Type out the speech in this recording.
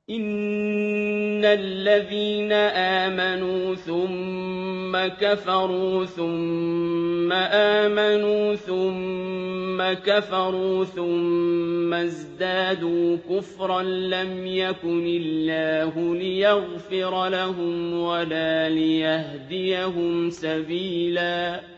إِنَّ الَّذِينَ آمَنُوا ثُمَّ كَفَرُوا ثُمَّ آمَنُوا ثُمَّ كَفَرُوا ثُمَّ ازْدَادُوا كُفْرًا لَّمْ يَكُنِ اللَّهُ لِيَغْفِرَ لَهُمْ وَلَا لِيَهْدِيَهُمْ سَبِيلًا